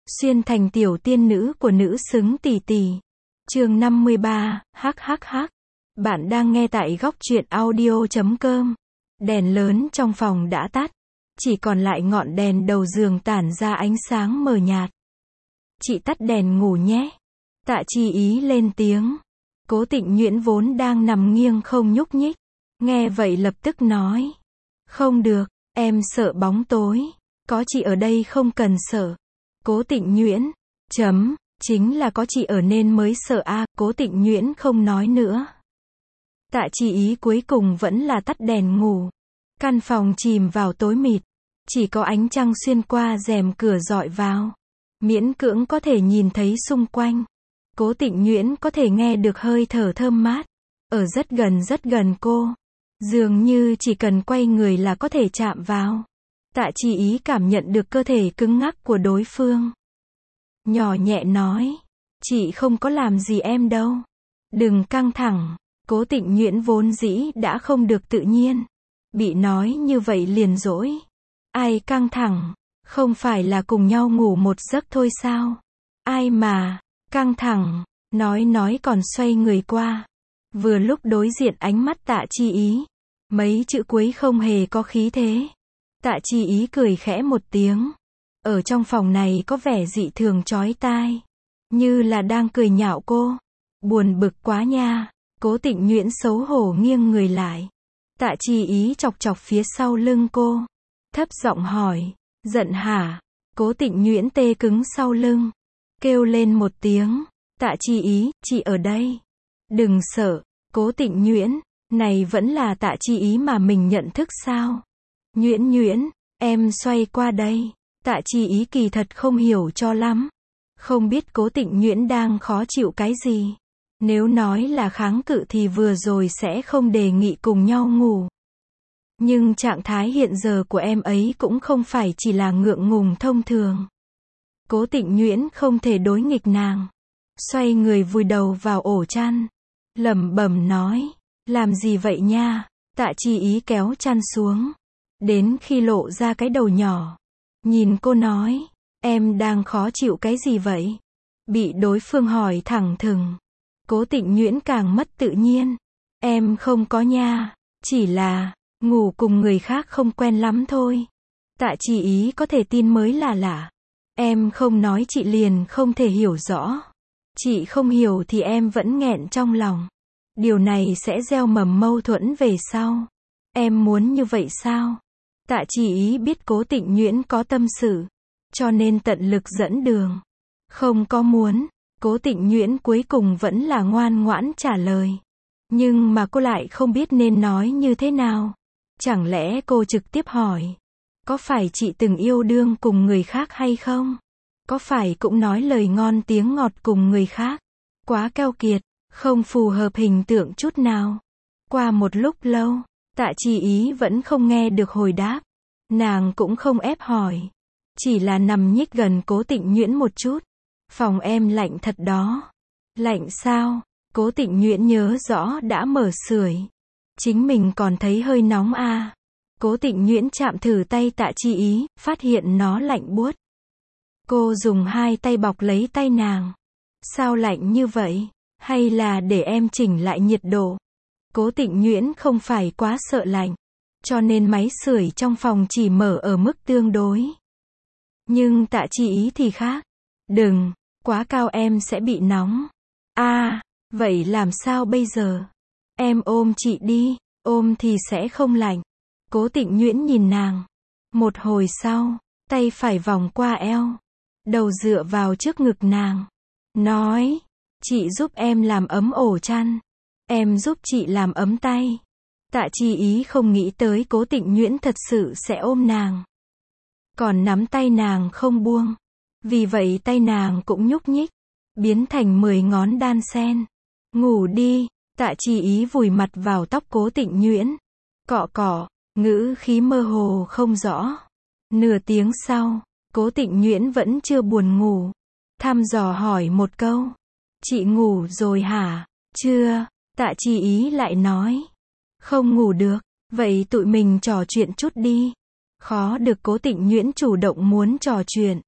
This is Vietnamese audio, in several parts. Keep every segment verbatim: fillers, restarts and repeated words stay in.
Xuyên thành tiểu tiên nữ của nữ xứng tỷ tỷ. Chương năm mươi ba, hắc hắc hắc. Bạn đang nghe tại góc truyện audio chấm com. Đèn lớn trong phòng đã tắt, chỉ còn lại ngọn đèn đầu giường tản ra ánh sáng mờ nhạt. Chị tắt đèn ngủ nhé. Tạ Chi Ý lên tiếng. Cố Tịnh Nhuyễn vốn đang nằm nghiêng không nhúc nhích, nghe vậy lập tức nói. Không được, em sợ bóng tối. Có chị ở đây không cần sợ. Cố Tịnh Nhuyễn, chấm, chính là có chị ở nên mới sợ a. Cố Tịnh Nhuyễn không nói nữa. Tạ Chi Ý cuối cùng vẫn là tắt đèn ngủ. Căn phòng chìm vào tối mịt, chỉ có ánh trăng xuyên qua rèm cửa dọi vào, miễn cưỡng có thể nhìn thấy xung quanh. Cố Tịnh Nhuyễn có thể nghe được hơi thở thơm mát, ở rất gần rất gần cô. Dường như chỉ cần quay người là có thể chạm vào. Tạ Chi Ý cảm nhận được cơ thể cứng ngắc của đối phương. Nhỏ nhẹ nói, chị không có làm gì em đâu. Đừng căng thẳng. Cố Tịnh Nhuyễn vốn dĩ đã không được tự nhiên. Bị nói như vậy liền dỗi. Ai căng thẳng, không phải là cùng nhau ngủ một giấc thôi sao? Ai mà, căng thẳng, nói nói còn xoay người qua. Vừa lúc đối diện ánh mắt Tạ Chi Ý. Mấy chữ cuối không hề có khí thế. Tạ Chi Ý cười khẽ một tiếng. Ở trong phòng này có vẻ dị thường chói tai. Như là đang cười nhạo cô. Buồn bực quá nha. Cố Tịnh Nhuyễn xấu hổ nghiêng người lại. Tạ Chi Ý chọc chọc phía sau lưng cô. Thấp giọng hỏi. Giận hả? Cố Tịnh Nhuyễn tê cứng sau lưng. Kêu lên một tiếng. Tạ Chi Ý, chị ở đây. Đừng sợ. Cố Tịnh Nhuyễn. Này vẫn là Tạ Chi Ý mà mình nhận thức sao? Nhuyễn Nhuyễn, em xoay qua đây. Tạ Chi Ý kỳ thật không hiểu cho lắm. Không biết Cố Tịnh Nhuyễn đang khó chịu cái gì. Nếu nói là kháng cự thì vừa rồi sẽ không đề nghị cùng nhau ngủ. Nhưng trạng thái hiện giờ của em ấy cũng không phải chỉ là ngượng ngùng thông thường. Cố Tịnh Nhuyễn không thể đối nghịch nàng. Xoay người vùi đầu vào ổ chăn. Lẩm bẩm nói. Làm gì vậy nha? Tạ Chi Ý kéo chăn xuống. Đến khi lộ ra cái đầu nhỏ. Nhìn cô nói. Em đang khó chịu cái gì vậy? Bị đối phương hỏi thẳng thừng. Cố Tịnh Nhuyễn càng mất tự nhiên. Em không có nha. Chỉ là, ngủ cùng người khác không quen lắm thôi. Tạ Chi Ý có thể tin mới là lạ. Em không nói chị liền không thể hiểu rõ. Chị không hiểu thì em vẫn nghẹn trong lòng. Điều này sẽ gieo mầm mâu thuẫn về sau. Em muốn như vậy sao? Tạ Chi Ý biết Cố Tịnh Nhuyễn có tâm sự, cho nên tận lực dẫn đường. Không có muốn. Cố Tịnh Nhuyễn cuối cùng vẫn là ngoan ngoãn trả lời. Nhưng mà cô lại không biết nên nói như thế nào. Chẳng lẽ cô trực tiếp hỏi. Có phải chị từng yêu đương cùng người khác hay không? Có phải cũng nói lời ngon tiếng ngọt cùng người khác? Quá keo kiệt. Không phù hợp hình tượng chút nào. Qua một lúc lâu, Tạ Chi Ý vẫn không nghe được hồi đáp. Nàng cũng không ép hỏi. Chỉ là nằm nhích gần Cố Tịnh Nhuyễn một chút. Phòng em lạnh thật đó. Lạnh sao? Cố Tịnh Nhuyễn nhớ rõ đã mở sưởi. Chính mình còn thấy hơi nóng à. Cố Tịnh Nhuyễn chạm thử tay Tạ Chi Ý, phát hiện nó lạnh buốt. Cô dùng hai tay bọc lấy tay nàng. Sao lạnh như vậy? Hay là để em chỉnh lại nhiệt độ? Cố Tịnh Nhuyễn không phải quá sợ lạnh, cho nên máy sưởi trong phòng chỉ mở ở mức tương đối. Nhưng Tạ Chi Ý thì khác. Đừng, quá cao em sẽ bị nóng. À, vậy làm sao bây giờ? Em ôm chị đi, ôm thì sẽ không lạnh. Cố Tịnh Nhuyễn nhìn nàng. Một hồi sau, tay phải vòng qua eo, đầu dựa vào trước ngực nàng. Nói. Chị giúp em làm ấm ổ chăn. Em giúp chị làm ấm tay. Tạ Chi Ý không nghĩ tới Cố Tịnh Nhuyễn thật sự sẽ ôm nàng. Còn nắm tay nàng không buông. Vì vậy tay nàng cũng nhúc nhích. Biến thành mười ngón đan sen. Ngủ đi. Tạ Chi Ý vùi mặt vào tóc Cố Tịnh Nhuyễn. Cọ cọ. Ngữ khí mơ hồ không rõ. Nửa tiếng sau, Cố Tịnh Nhuyễn vẫn chưa buồn ngủ. Thăm dò hỏi một câu. Chị ngủ rồi hả? Chưa. Tạ Chi Ý lại nói. Không ngủ được. Vậy tụi mình trò chuyện chút đi. Khó được Cố Tịnh Nhuyễn chủ động muốn trò chuyện.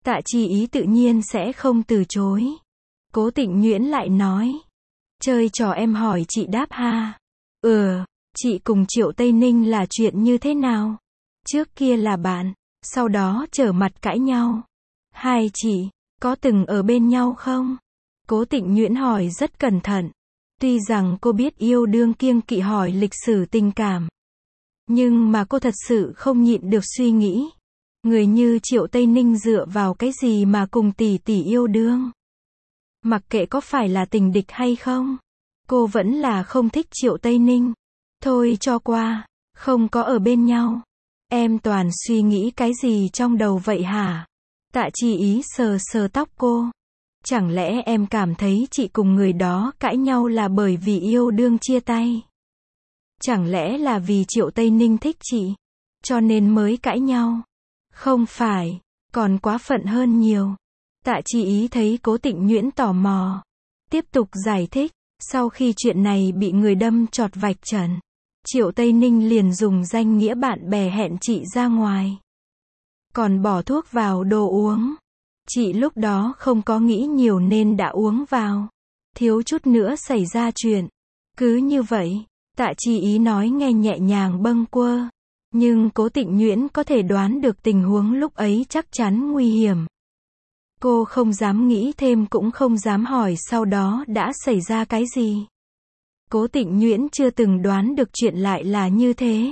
Tạ Chi Ý tự nhiên sẽ không từ chối. Cố Tịnh Nhuyễn lại nói. Chơi trò em hỏi chị đáp ha. Ừ, chị cùng Triệu Tây Ninh là chuyện như thế nào? Trước kia là bạn, sau đó trở mặt cãi nhau. Hai chị, có từng ở bên nhau không? Cố Tịnh Nhuyễn hỏi rất cẩn thận. Tuy rằng cô biết yêu đương kiêng kỵ hỏi lịch sử tình cảm. Nhưng mà cô thật sự không nhịn được suy nghĩ. Người như Triệu Tây Ninh dựa vào cái gì mà cùng tỷ tỷ yêu đương? Mặc kệ có phải là tình địch hay không, cô vẫn là không thích Triệu Tây Ninh. Thôi cho qua, không có ở bên nhau. Em toàn suy nghĩ cái gì trong đầu vậy hả? Tạ Chi Ý sờ sờ tóc cô. Chẳng lẽ em cảm thấy chị cùng người đó cãi nhau là bởi vì yêu đương chia tay? Chẳng lẽ là vì Triệu Tây Ninh thích chị, cho nên mới cãi nhau? Không phải, còn quá phận hơn nhiều. Tạ Chi Ý thấy Cố Tịnh Nhuyễn tò mò, tiếp tục giải thích. Sau khi chuyện này bị người đâm chọt vạch trần, Triệu Tây Ninh liền dùng danh nghĩa bạn bè hẹn chị ra ngoài, còn bỏ thuốc vào đồ uống. Chị lúc đó không có nghĩ nhiều nên đã uống vào, thiếu chút nữa xảy ra chuyện. Cứ như vậy, Tạ Chi Ý nói nghe nhẹ nhàng bâng quơ, nhưng Cố Tịnh Nhuyễn có thể đoán được tình huống lúc ấy chắc chắn nguy hiểm. Cô không dám nghĩ thêm cũng không dám hỏi sau đó đã xảy ra cái gì. Cố Tịnh Nhuyễn chưa từng đoán được chuyện lại là như thế.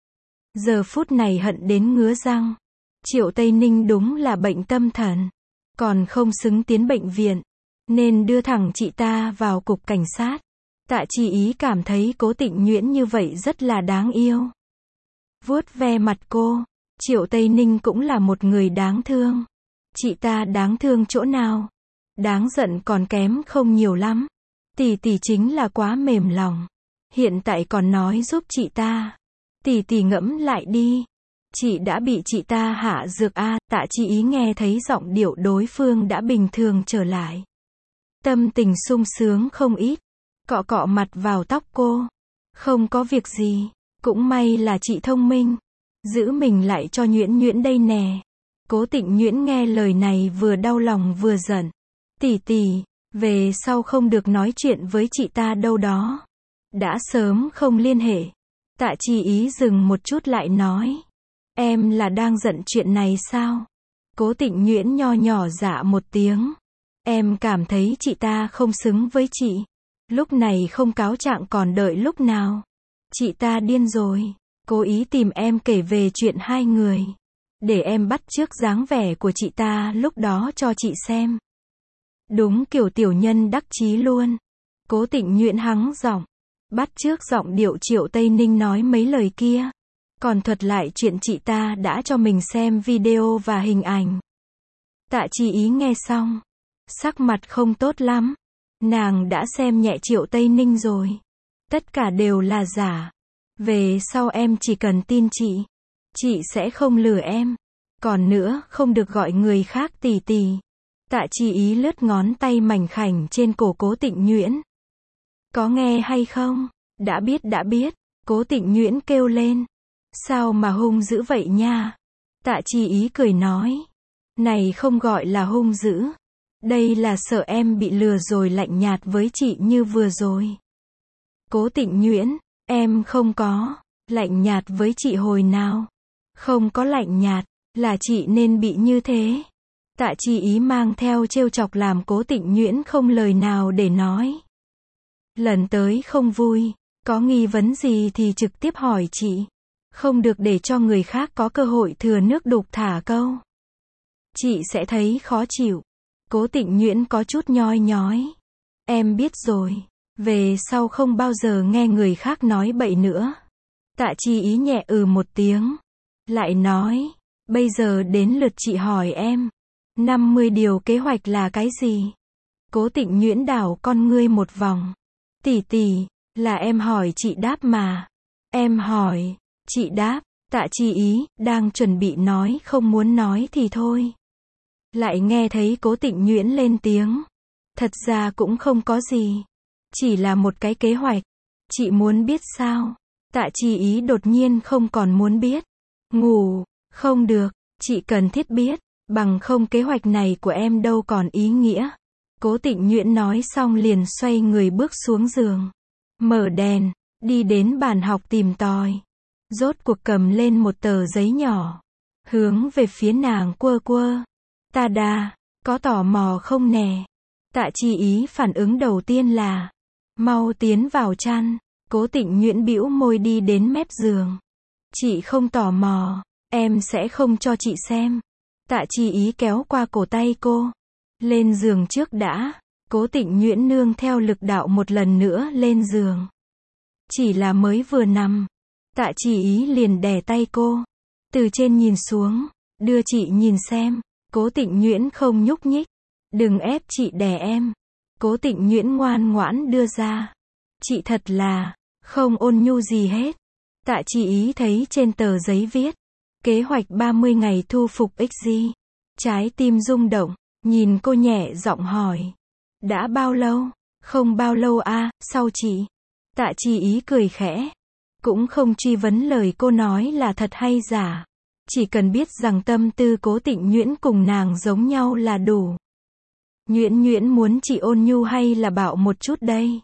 Giờ phút này hận đến ngứa răng. Triệu Tây Ninh đúng là bệnh tâm thần, còn không xứng tiến bệnh viện, nên đưa thẳng chị ta vào cục cảnh sát. Tạ Chi Ý cảm thấy Cố Tịnh Nhuyễn như vậy rất là đáng yêu. Vuốt ve mặt cô, Triệu Tây Ninh cũng là một người đáng thương. Chị ta đáng thương chỗ nào? Đáng giận còn kém không nhiều lắm. Tỷ tỷ chính là quá mềm lòng. Hiện tại còn nói giúp chị ta. Tỷ tỷ ngẫm lại đi. Chị đã bị chị ta hạ dược a. Tạ Chi Ý nghe thấy giọng điệu đối phương đã bình thường trở lại. Tâm tình sung sướng không ít. Cọ cọ mặt vào tóc cô. Không có việc gì. Cũng may là chị thông minh. Giữ mình lại cho Nhuyễn Nhuyễn đây nè. Cố Tịnh Nhuyễn nghe lời này vừa đau lòng vừa giận. Tỷ tỷ, về sau không được nói chuyện với chị ta đâu đó. Đã sớm không liên hệ. Tạ Chi Ý dừng một chút lại nói. Em là đang giận chuyện này sao? Cố Tịnh Nhuyễn nho nhỏ dạ một tiếng. Em cảm thấy chị ta không xứng với chị. Lúc này không cáo trạng còn đợi lúc nào? Chị ta điên rồi. Cố ý tìm em kể về chuyện hai người. Để em bắt chước dáng vẻ của chị ta lúc đó cho chị xem. Đúng kiểu tiểu nhân đắc chí luôn. Cố Tịnh Nhuyễn hắng giọng. Bắt chước giọng điệu Triệu Tây Ninh nói mấy lời kia. Còn thuật lại chuyện chị ta đã cho mình xem video và hình ảnh. Tạ Chi Ý nghe xong. Sắc mặt không tốt lắm. Nàng đã xem nhẹ Triệu Tây Ninh rồi. Tất cả đều là giả. Về sau em chỉ cần tin chị. Chị sẽ không lừa em. Còn nữa, không được gọi người khác tỷ tỷ. Tạ Chi Ý lướt ngón tay mảnh khảnh trên cổ Cố Tịnh Nhuyễn. Có nghe hay không? Đã biết đã biết. Cố Tịnh Nhuyễn kêu lên. Sao mà hung dữ vậy nha? Tạ Chi Ý cười nói. Này không gọi là hung dữ. Đây là sợ em bị lừa rồi lạnh nhạt với chị như vừa rồi. Cố Tịnh Nhuyễn, em không có lạnh nhạt với chị hồi nào. Không có lạnh nhạt, là chị nên bị như thế. Tạ Chi Ý mang theo trêu chọc làm Cố Tịnh Nhuyễn không lời nào để nói. Lần tới không vui, có nghi vấn gì thì trực tiếp hỏi chị. Không được để cho người khác có cơ hội thừa nước đục thả câu. Chị sẽ thấy khó chịu. Cố Tịnh Nhuyễn có chút nhoi nhói. Em biết rồi. Về sau không bao giờ nghe người khác nói bậy nữa. Tạ Chi Ý nhẹ ừ một tiếng. Lại nói. Bây giờ đến lượt chị hỏi em. năm mươi điều kế hoạch là cái gì? Cố Tịnh Nhuyễn đảo con ngươi một vòng. Tỷ tỷ, là em hỏi chị đáp mà. Em hỏi, chị đáp. Tạ Chi Ý, đang chuẩn bị nói không muốn nói thì thôi. Lại nghe thấy Cố Tịnh Nhuyễn lên tiếng. Thật ra cũng không có gì. Chỉ là một cái kế hoạch. Chị muốn biết sao? Tạ Chi Ý đột nhiên không còn muốn biết. Ngủ, không được, chị cần thiết biết. Bằng không kế hoạch này của em đâu còn ý nghĩa. Cố Tịnh Nhuyễn nói xong liền xoay người bước xuống giường. Mở đèn, đi đến bàn học tìm tòi. Rốt cuộc cầm lên một tờ giấy nhỏ. Hướng về phía nàng quơ quơ. Ta đà, có tò mò không nè? Tạ Chi Ý phản ứng đầu tiên là, mau tiến vào chăn. Cố Tịnh Nhuyễn bĩu môi đi đến mép giường. Chị không tò mò, em sẽ không cho chị xem. Tạ Chi Ý kéo qua cổ tay cô. Lên giường trước đã. Cố Tịnh Nhuyễn nương theo lực đạo một lần nữa lên giường. Chỉ là mới vừa nằm, Tạ Chi Ý liền đè tay cô. Từ trên nhìn xuống, đưa chị nhìn xem. Cố Tịnh Nhuyễn không nhúc nhích. Đừng ép chị đè em. Cố Tịnh Nhuyễn ngoan ngoãn đưa ra. Chị thật là không ôn nhu gì hết. Tạ Chi Ý thấy trên tờ giấy viết, kế hoạch ba mươi ngày thu phục ích gi. Trái tim rung động, nhìn cô nhẹ giọng hỏi. Đã bao lâu? Không bao lâu à, sau chị. Tạ Chi Ý cười khẽ. Cũng không truy vấn lời cô nói là thật hay giả. Chỉ cần biết rằng tâm tư Cố Tịnh Nhuyễn cùng nàng giống nhau là đủ. Nhuyễn Nhuyễn muốn chị ôn nhu hay là bạo một chút đây?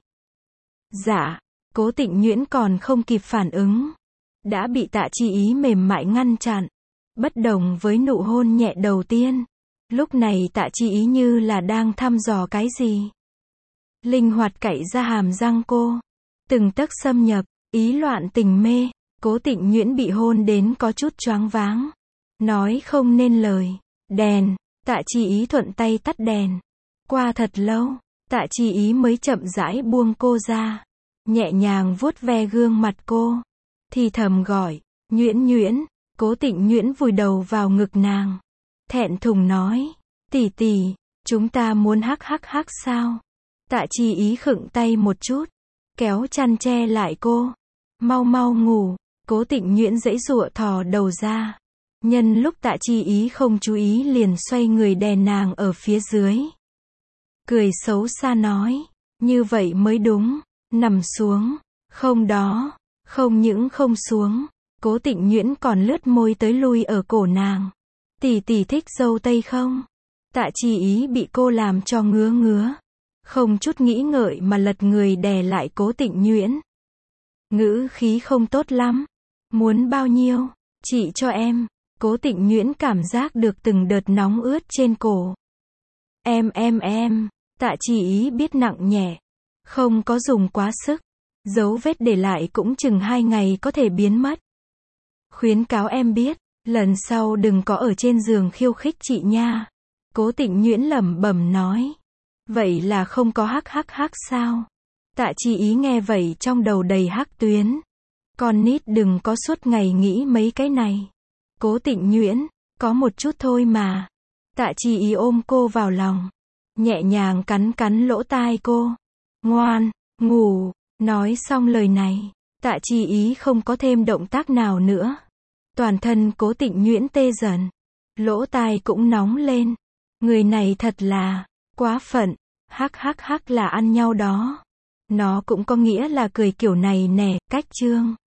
Dạ. Cố Tịnh Nhuyễn còn không kịp phản ứng. Đã bị Tạ Chi Ý mềm mại ngăn chặn. Bất đồng với nụ hôn nhẹ đầu tiên. Lúc này Tạ Chi Ý như là đang thăm dò cái gì. Linh hoạt cạy ra hàm răng cô. Từng tấc xâm nhập, ý loạn tình mê. Cố Tịnh Nhuyễn bị hôn đến có chút choáng váng. Nói không nên lời. Đèn. Tạ Chi Ý thuận tay tắt đèn. Qua thật lâu, Tạ Chi Ý mới chậm rãi buông cô ra. Nhẹ nhàng vuốt ve gương mặt cô. Thì thầm gọi. Nhuyễn Nhuyễn. Cố Tịnh Nhuyễn vùi đầu vào ngực nàng. Thẹn thùng nói. Tỷ tỷ, chúng ta muốn hắc hắc hắc sao? Tạ Chi Ý khựng tay một chút. Kéo chăn che lại cô. Mau mau ngủ. Cố Tịnh Nhuyễn giãy giụa thò đầu ra. Nhân lúc Tạ Chi Ý không chú ý liền xoay người đè nàng ở phía dưới. Cười xấu xa nói. Như vậy mới đúng. Nằm xuống. Không đó. Không những không xuống. Cố Tịnh Nhuyễn còn lướt môi tới lui ở cổ nàng. Tỷ tỷ thích dâu tây không? Tạ Chi Ý bị cô làm cho ngứa ngứa. Không chút nghĩ ngợi mà lật người đè lại Cố Tịnh Nhuyễn. Ngữ khí không tốt lắm. Muốn bao nhiêu? Chị cho em. Cố Tịnh Nhuyễn cảm giác được từng đợt nóng ướt trên cổ. Em em em. Tạ Chi Ý biết nặng nhẹ. Không có dùng quá sức. Dấu vết để lại cũng chừng hai ngày có thể biến mất. Khuyến cáo em biết, lần sau đừng có ở trên giường khiêu khích chị nha. Cố Tịnh Nhuyễn lẩm bẩm nói. Vậy là không có hắc hắc hắc sao? Tạ Chi Ý nghe vậy trong đầu đầy hắc tuyến. Con nít đừng có suốt ngày nghĩ mấy cái này. Cố Tịnh Nhuyễn, có một chút thôi mà. Tạ Chi Ý ôm cô vào lòng. Nhẹ nhàng cắn cắn lỗ tai cô. Ngoan, ngủ. Nói xong lời này, Tạ Chi Ý không có thêm động tác nào nữa. Toàn thân Cố Tịnh Nhuyễn tê dần. Lỗ tai cũng nóng lên. Người này thật là quá phận. Hắc hắc hắc là ăn nhau đó. Nó cũng có nghĩa là cười kiểu này nè, cách chương.